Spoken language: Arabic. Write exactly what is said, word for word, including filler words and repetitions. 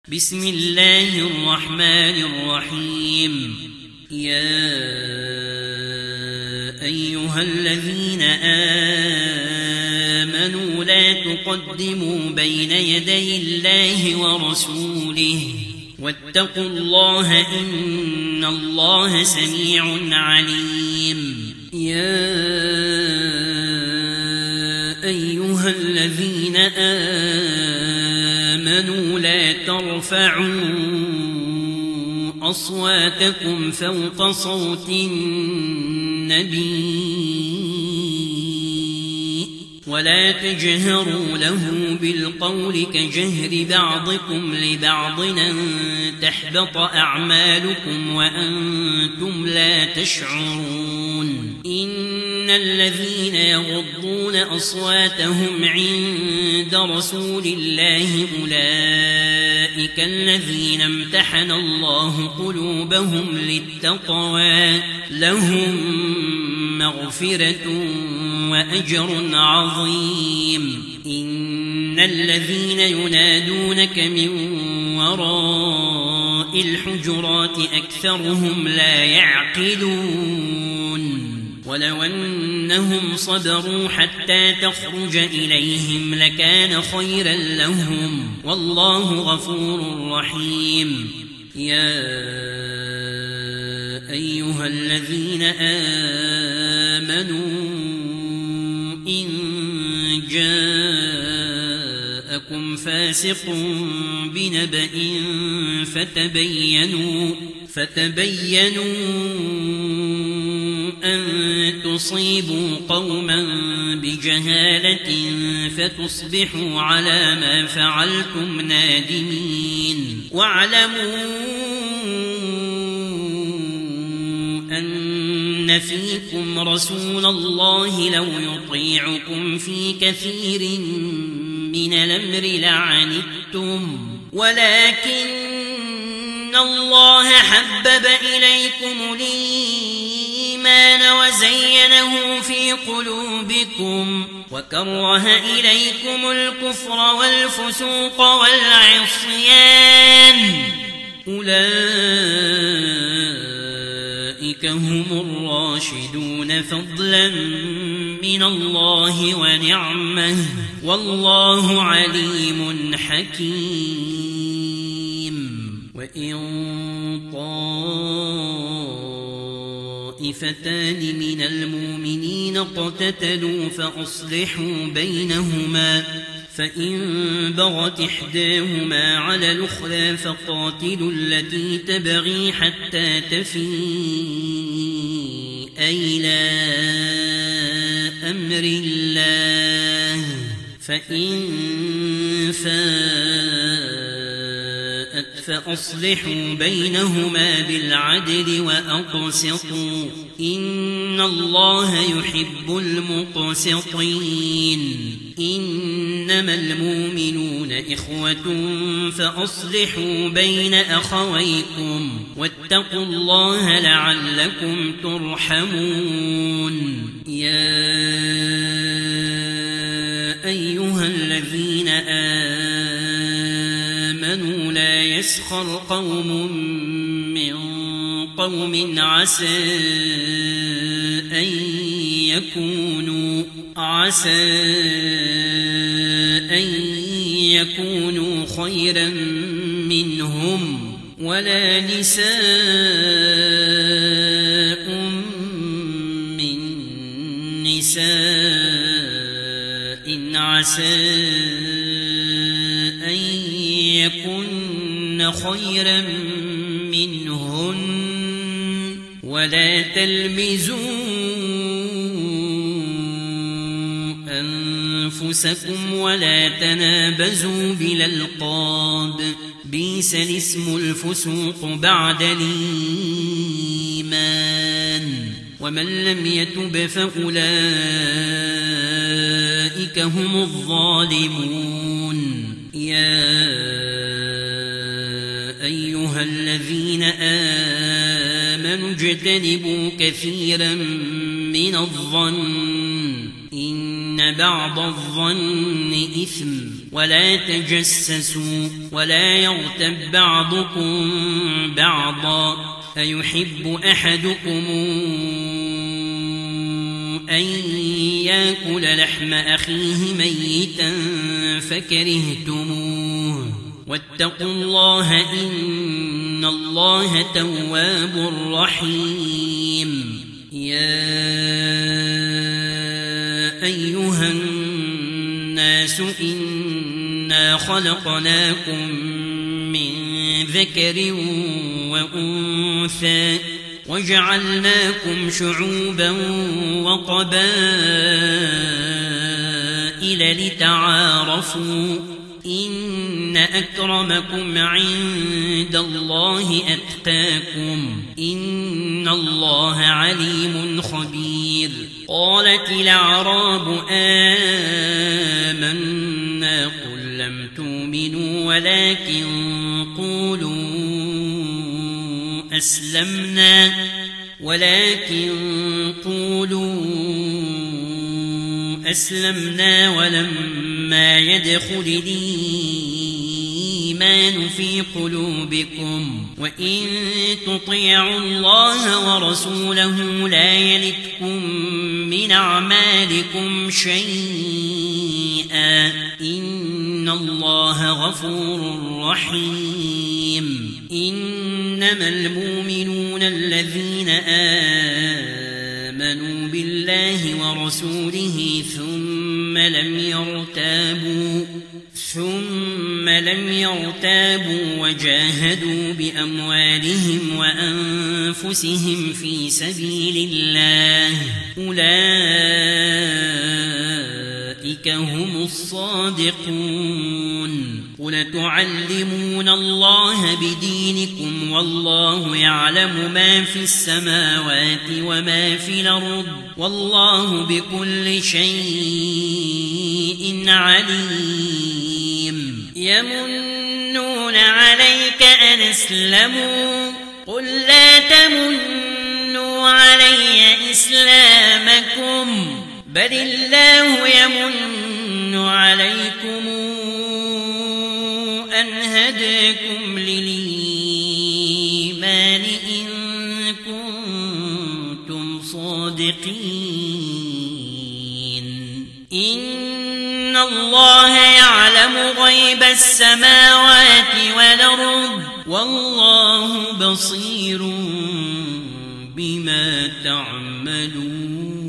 بسم الله الرحمن الرحيم. يا أيها الذين آمنوا لا تقدموا بين يدي الله ورسوله واتقوا الله إن الله سميع عليم. يا أيها الذين آمنوا لا ترفعوا أصواتكم فوق صوت النبي ولا تجهروا له بالقول كجهر بعضكم لبعض أن تحبط أعمالكم وأنتم لا تشعرون. إن الذين يغضون أصواتهم عند رسول الله أولئك الذين امتحن الله قلوبهم للتقوى لهم مغفرة وأجر عظيم. إن الذين ينادونك من وراء الحجرات أكثرهم لا يعقلون. ولو أنهم صبروا حتى تخرج إليهم لكان خيرا لهم والله غفور رحيم. يا أيها الذين آمنوا إن جاءكم فاسق بنبأ فتبينوا فتبينوا أن تصيبوا قوما بجهالة فتصبحوا على ما فعلتم نادمين. واعلموا أن فيكم رسول الله لو يطيعكم في كثير من الأمر لعنتم ولكن الله حبب إليكم الإيمان وزينه في قلوبكم وكره إليكم الكفر والفسوق والعصيان أولئك هم الراشدون فضلا من الله ونعمه والله عليم حكيم. وإن طائفتان من المؤمنين اقتتلوا فأصلحوا بينهما فإن بغت إحداهما على الأخرى فقاتلوا التي تبغي حتى تفيء إلى أمر الله فإن فاءت فأصلحوا بينهما بالعدل وأقسطوا إن الله يحب المقسطين. إنما المؤمنون إخوة فأصلحوا بين أخويكم واتقوا الله لعلكم ترحمون. يا أيها الذين آمنوا لا يسخر قوم من قوم عسى أن يكونوا عسى أن يكونوا خيرا منهم ولا نساء من نساء عسى أن يكن خيرا منهن ولا تلمزوا أنفسكم ولا تنابزوا بالألقاب بئس الاسم الفسوق بعد الإيمان ومن لم يتب فأولئك هم الظالمون. يا أيها الذين آمنوا اجتنبوا كثيرا من الظن إن بعض الظن إثم ولا تجسسوا ولا يغتب بعضكم بعضا أيحب أحدكم أن يأكل لحم أخيه ميتا فكرهتموه واتقوا الله إن الله تواب رحيم يا أيها الناس إنا خلقناكم من ذكر وأنثى وجعلناكم شعوبا وقبائل لتعارفوا إن أكرمكم عند الله أتقاكم إن الله عليم خبير قالت الأعراب آمنا قل لم تؤمنوا ولكن قولوا أسلمنا ولكن قولوا أسلمنا ولما يدخل الإيمان في قلوبكم وإن تطيعوا الله ورسوله لا يلتكم من أعمالكم شيئا إن الله غفور رحيم إنما المؤمنون الذين آمنوا بالله ورسوله ثم لم يرتابوا ثم لم يرتابوا وجاهدوا بأموالهم وأنفسهم في سبيل الله أولئك هم الصادقون قل تعلمون الله بدينكم والله يعلم ما في السماوات وما في الأرض والله بكل شيء عليم يمنون عليك أن أسلموا قل لا تمنوا علي إسلامكم بل الله يمن عليكم أن هداكم للإيمان إن كنتم صادقين إن الله يعلم غيب السماوات والأرض والله بصير بما تعملون.